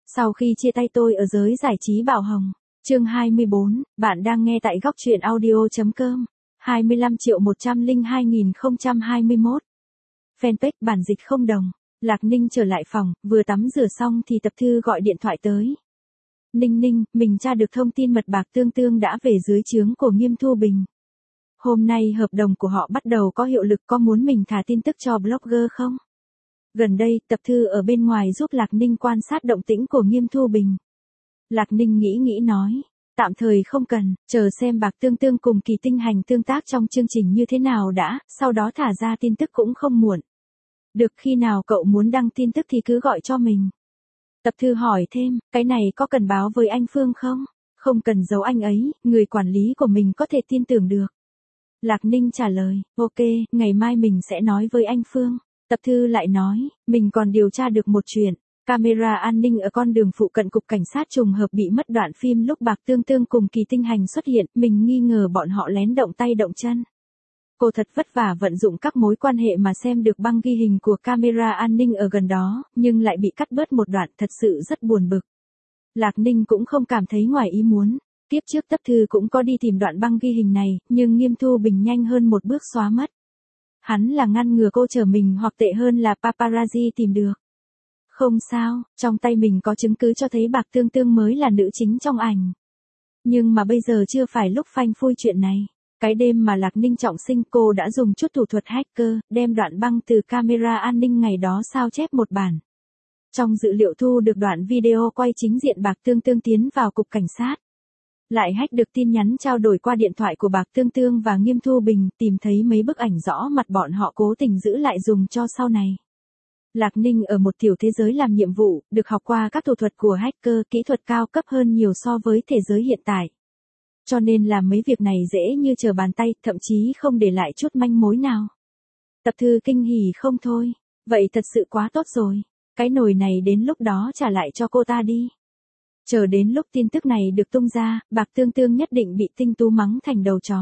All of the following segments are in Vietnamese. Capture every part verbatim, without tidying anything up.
Sau khi chia tay tôi ở giới giải trí Bảo Hồng. Chương hai mươi bốn, bạn đang nghe tại góc truyện audio.com. hai mươi lăm triệu một trăm lẻ hai nghìn không trăm hai mươi mốt. Fanpage bản dịch không đồng. Lạc Ninh trở lại phòng, vừa tắm rửa xong thì Tập Thư gọi điện thoại tới. Ninh Ninh, mình tra được thông tin mật bạc Tương Tương đã về dưới trướng của Nghiêm Thu Bình. Hôm nay hợp đồng của họ bắt đầu có hiệu lực, có muốn mình thả tin tức cho blogger không? Gần đây, Tập Thư ở bên ngoài giúp Lạc Ninh quan sát động tĩnh của Nghiêm Thu Bình. Lạc Ninh nghĩ nghĩ nói, tạm thời không cần, chờ xem bạc Tương Tương cùng Kỳ Tinh Hành tương tác trong chương trình như thế nào đã, sau đó thả ra tin tức cũng không muộn. Được, khi nào cậu muốn đăng tin tức thì cứ gọi cho mình. Tập Thư hỏi thêm, cái này có cần báo với anh Phương không? Không cần giấu anh ấy, người quản lý của mình có thể tin tưởng được. Lạc Ninh trả lời, ok, ngày mai mình sẽ nói với anh Phương. Tập Thư lại nói, mình còn điều tra được một chuyện. Camera an ninh ở con đường phụ cận cục cảnh sát trùng hợp bị mất đoạn phim lúc bạc Tương Tương cùng Kỳ Tinh Hành xuất hiện, mình nghi ngờ bọn họ lén động tay động chân. Cô thật vất vả vận dụng các mối quan hệ mà xem được băng ghi hình của camera an ninh ở gần đó, nhưng lại bị cắt bớt một đoạn, thật sự rất buồn bực. Lạc Ninh cũng không cảm thấy ngoài ý muốn. Tiếp trước Tập Thư cũng có đi tìm đoạn băng ghi hình này, nhưng Nghiêm Thu Bình nhanh hơn một bước xóa mất. Hắn là ngăn ngừa cô chở mình, hoặc tệ hơn là paparazzi tìm được. Không sao, trong tay mình có chứng cứ cho thấy bạc Tương Tương mới là nữ chính trong ảnh. Nhưng mà bây giờ chưa phải lúc phanh phui chuyện này. Cái đêm mà Lạc Ninh trọng sinh, cô đã dùng chút thủ thuật hacker, đem đoạn băng từ camera an ninh ngày đó sao chép một bản. Trong dữ liệu thu được đoạn video quay chính diện bạc Tương Tương tiến vào cục cảnh sát. Lại hack được tin nhắn trao đổi qua điện thoại của bạc Tương Tương và Nghiêm Thu Bình, tìm thấy mấy bức ảnh rõ mặt bọn họ cố tình giữ lại dùng cho sau này. Lạc Ninh ở một tiểu thế giới làm nhiệm vụ, được học qua các thủ thuật của hacker, kỹ thuật cao cấp hơn nhiều so với thế giới hiện tại. Cho nên làm mấy việc này dễ như trở bàn tay, thậm chí không để lại chút manh mối nào. Tập Thư kinh hỉ không thôi, vậy thật sự quá tốt rồi, cái nồi này đến lúc đó trả lại cho cô ta đi. Chờ đến lúc tin tức này được tung ra, bạc Tương Tương nhất định bị Tinh Tú mắng thành đầu chó.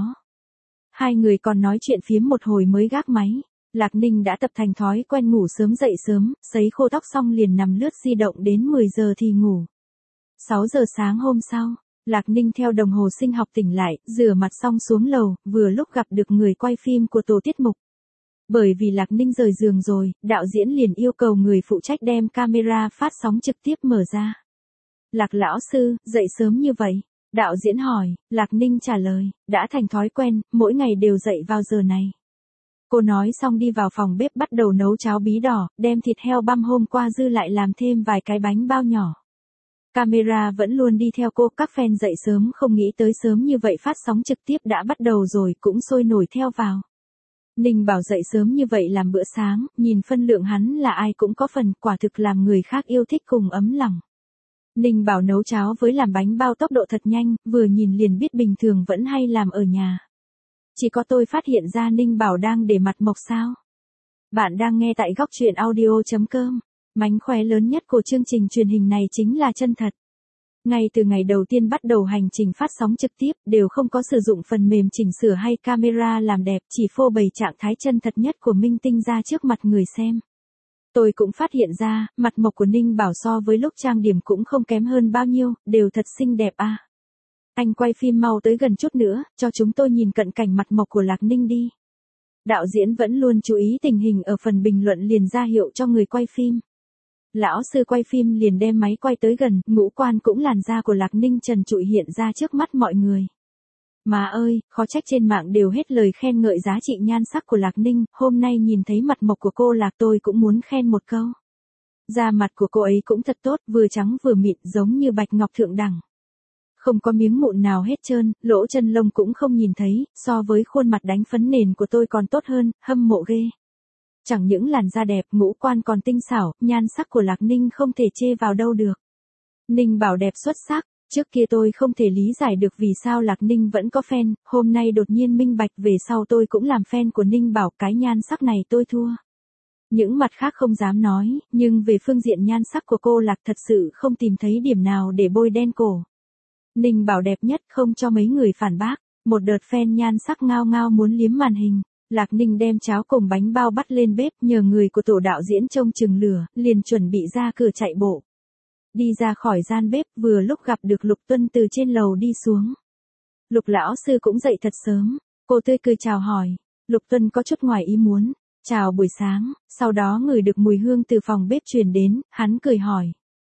Hai người còn nói chuyện phiếm một hồi mới gác máy. Lạc Ninh đã tập thành thói quen ngủ sớm dậy sớm, sấy khô tóc xong liền nằm lướt di động đến mười giờ thì ngủ. sáu giờ sáng hôm sau, Lạc Ninh theo đồng hồ sinh học tỉnh lại, rửa mặt xong xuống lầu, vừa lúc gặp được người quay phim của tổ tiết mục. Bởi vì Lạc Ninh rời giường rồi, đạo diễn liền yêu cầu người phụ trách đem camera phát sóng trực tiếp mở ra. Lạc lão sư, dậy sớm như vậy? Đạo diễn hỏi, Lạc Ninh trả lời, đã thành thói quen, mỗi ngày đều dậy vào giờ này. Cô nói xong đi vào phòng bếp bắt đầu nấu cháo bí đỏ, đem thịt heo băm hôm qua dư lại làm thêm vài cái bánh bao nhỏ. Camera vẫn luôn đi theo cô, các fan dậy sớm không nghĩ tới sớm như vậy phát sóng trực tiếp đã bắt đầu rồi, cũng sôi nổi theo vào. Ninh Bảo dậy sớm như vậy làm bữa sáng, nhìn phân lượng hắn là ai cũng có phần, quả thực làm người khác yêu thích cùng ấm lòng. Ninh Bảo nấu cháo với làm bánh bao tốc độ thật nhanh, vừa nhìn liền biết bình thường vẫn hay làm ở nhà. Chỉ có tôi phát hiện ra Ninh Bảo đang để mặt mộc sao. Bạn đang nghe tại góc truyện audio.com. Mánh khóe lớn nhất của chương trình truyền hình này chính là chân thật. Ngay từ ngày đầu tiên bắt đầu hành trình phát sóng trực tiếp, đều không có sử dụng phần mềm chỉnh sửa hay camera làm đẹp, chỉ phô bày trạng thái chân thật nhất của minh tinh ra trước mặt người xem. Tôi cũng phát hiện ra, mặt mộc của Ninh Bảo so với lúc trang điểm cũng không kém hơn bao nhiêu, đều thật xinh đẹp à. Anh quay phim mau tới gần chút nữa, cho chúng tôi nhìn cận cảnh mặt mộc của Lạc Ninh đi. Đạo diễn vẫn luôn chú ý tình hình ở phần bình luận liền ra hiệu cho người quay phim. Lão sư quay phim liền đem máy quay tới gần, ngũ quan cũng làn da của Lạc Ninh trần trụi hiện ra trước mắt mọi người. Má ơi, khó trách trên mạng đều hết lời khen ngợi giá trị nhan sắc của Lạc Ninh, hôm nay nhìn thấy mặt mộc của cô Lạc tôi cũng muốn khen một câu. Da mặt của cô ấy cũng thật tốt, vừa trắng vừa mịn giống như bạch ngọc thượng đẳng. Không có miếng mụn nào hết trơn, lỗ chân lông cũng không nhìn thấy, so với khuôn mặt đánh phấn nền của tôi còn tốt hơn, hâm mộ ghê. Chẳng những làn da đẹp, ngũ quan còn tinh xảo, nhan sắc của Lạc Ninh không thể chê vào đâu được. Ninh Bảo đẹp xuất sắc, trước kia tôi không thể lý giải được vì sao Lạc Ninh vẫn có fan, hôm nay đột nhiên minh bạch về sau tôi cũng làm fan của Ninh Bảo, cái nhan sắc này tôi thua. Những mặt khác không dám nói, nhưng về phương diện nhan sắc của cô Lạc thật sự không tìm thấy điểm nào để bôi đen cổ. Ninh Bảo đẹp nhất không cho mấy người phản bác, một đợt fan nhan sắc ngao ngao muốn liếm màn hình. Lạc Ninh đem cháo cùng bánh bao bắt lên bếp, nhờ người của tổ đạo diễn trông chừng lửa, liền chuẩn bị ra cửa chạy bộ. đi ra khỏi gian bếp vừa lúc gặp được Lục Tuân từ trên lầu đi xuống. Lục lão sư cũng dậy thật sớm, cô tươi cười chào hỏi. Lục Tuân có chút ngoài ý muốn, chào buổi sáng, sau đó ngửi được mùi hương từ phòng bếp truyền đến, hắn cười hỏi.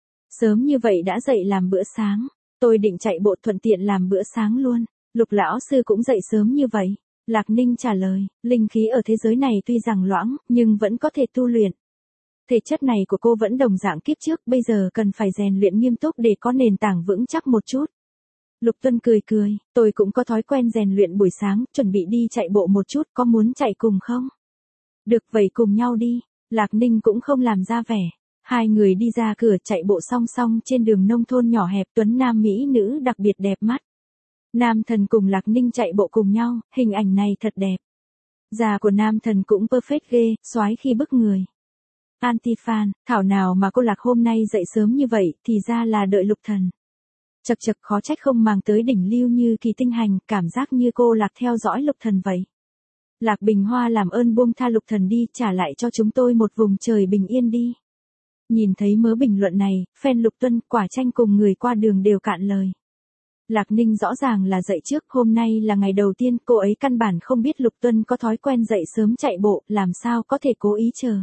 Sớm như vậy đã dậy làm bữa sáng, tôi định chạy bộ thuận tiện làm bữa sáng luôn. Lục lão sư cũng dậy sớm như vậy. Lạc Ninh trả lời, linh khí ở thế giới này tuy rằng loãng, nhưng vẫn có thể tu luyện. Thể chất này của cô vẫn đồng dạng kiếp trước, bây giờ cần phải rèn luyện nghiêm túc để có nền tảng vững chắc một chút. Lục Tuân cười cười, tôi cũng có thói quen rèn luyện buổi sáng, chuẩn bị đi chạy bộ một chút, có muốn chạy cùng không? Được vậy cùng nhau đi. Lạc Ninh cũng không làm ra vẻ. Hai người đi ra cửa chạy bộ song song trên đường nông thôn nhỏ hẹp, tuấn nam mỹ nữ đặc biệt đẹp mắt. Nam Thần cùng Lạc Ninh chạy bộ cùng nhau, hình ảnh này thật đẹp. Da của Nam Thần cũng perfect ghê, soái khi bức người. Anti-fan, thảo nào mà cô Lạc hôm nay dậy sớm như vậy, thì ra là đợi Lục Thần. Chật chật khó trách không mang tới đỉnh lưu như Kỳ Tinh Hành, cảm giác như cô Lạc theo dõi Lục Thần vậy. Lạc Bình Hoa làm ơn buông tha Lục Thần đi, trả lại cho chúng tôi một vùng trời bình yên đi. Nhìn thấy mớ bình luận này, fan Lục Tuân, Quả Chanh cùng người qua đường đều cạn lời. Lạc Ninh rõ ràng là dậy trước, hôm nay là ngày đầu tiên, cô ấy căn bản không biết Lục Tuân có thói quen dậy sớm chạy bộ, làm sao có thể cố ý chờ.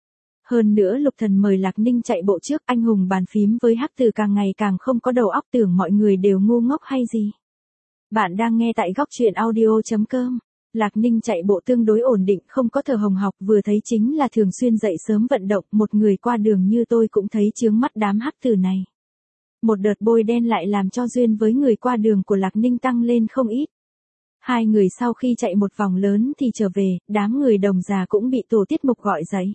Hơn nữa Lục Thần mời Lạc Ninh chạy bộ trước, anh hùng bàn phím với Hắc Tử càng ngày càng không có đầu óc, tưởng mọi người đều ngu ngốc hay gì. Bạn đang nghe tại góc truyện audio chấm com. Lạc Ninh chạy bộ tương đối ổn định, không có thở hồng hộc, vừa thấy chính là thường xuyên dậy sớm vận động, một người qua đường như tôi cũng thấy chướng mắt đám Hắc Tử này. Một đợt bôi đen lại làm cho duyên với người qua đường của Lạc Ninh tăng lên không ít. Hai người sau khi chạy một vòng lớn thì trở về, đám người đồng già cũng bị tổ tiết mục gọi dậy.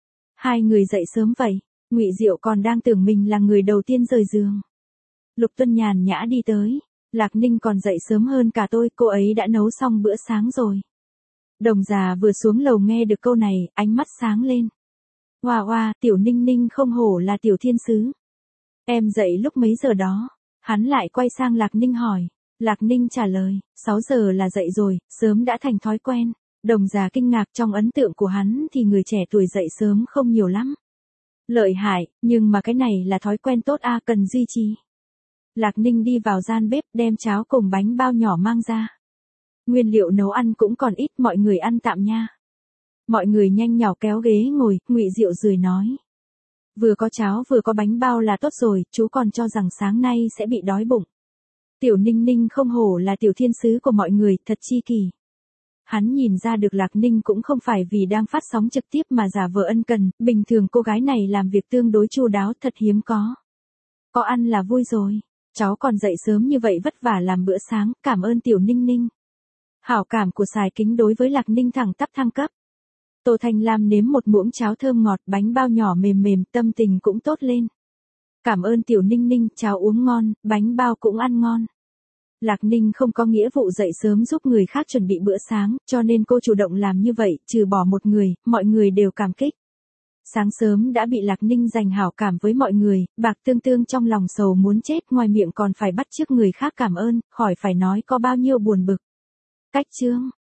Hai người dậy sớm vậy, Ngụy Diệu còn đang tưởng mình là người đầu tiên rời giường. Lục Tuân nhàn nhã đi tới, Lạc Ninh còn dậy sớm hơn cả tôi, cô ấy đã nấu xong bữa sáng rồi. Đồng già vừa xuống lầu nghe được câu này, ánh mắt sáng lên. Hoa hoa, tiểu Ninh Ninh không hổ là tiểu thiên sứ. Em dậy lúc mấy giờ đó? Hắn lại quay sang Lạc Ninh hỏi. Lạc Ninh trả lời, sáu giờ là dậy rồi, sớm đã thành thói quen. Đồng già kinh ngạc, trong ấn tượng của hắn thì người trẻ tuổi dậy sớm không nhiều lắm. Lợi hại, nhưng mà cái này là thói quen tốt a, cần duy trì. Lạc Ninh đi vào gian bếp, đem cháo cùng bánh bao nhỏ mang ra. Nguyên liệu nấu ăn cũng còn ít, mọi người ăn tạm nha. Mọi người nhanh nhảu kéo ghế ngồi, Ngụy Diệu rười nói. Vừa có cháo vừa có bánh bao là tốt rồi, chú còn cho rằng sáng nay sẽ bị đói bụng. Tiểu Ninh Ninh không hổ là tiểu thiên sứ của mọi người, thật chi kỳ. Hắn nhìn ra được Lạc Ninh cũng không phải vì đang phát sóng trực tiếp mà giả vờ ân cần, bình thường cô gái này làm việc tương đối chu đáo, thật hiếm có. Có ăn là vui rồi, cháu còn dậy sớm như vậy vất vả làm bữa sáng, cảm ơn tiểu Ninh Ninh. Hảo cảm của Sài Kính đối với Lạc Ninh thẳng tắp thăng cấp. Tô Thanh Lam nếm một muỗng cháo thơm ngọt, bánh bao nhỏ mềm mềm, tâm tình cũng tốt lên. Cảm ơn tiểu Ninh Ninh, cháo uống ngon, bánh bao cũng ăn ngon. Lạc Ninh không có nghĩa vụ dậy sớm giúp người khác chuẩn bị bữa sáng, cho nên cô chủ động làm như vậy, trừ bỏ một người, mọi người đều cảm kích. Sáng sớm đã bị Lạc Ninh dành hảo cảm với mọi người, Bạc Tương Tương trong lòng sầu muốn chết, ngoài miệng còn phải bắt chước người khác cảm ơn, khỏi phải nói có bao nhiêu buồn bực. Cách chương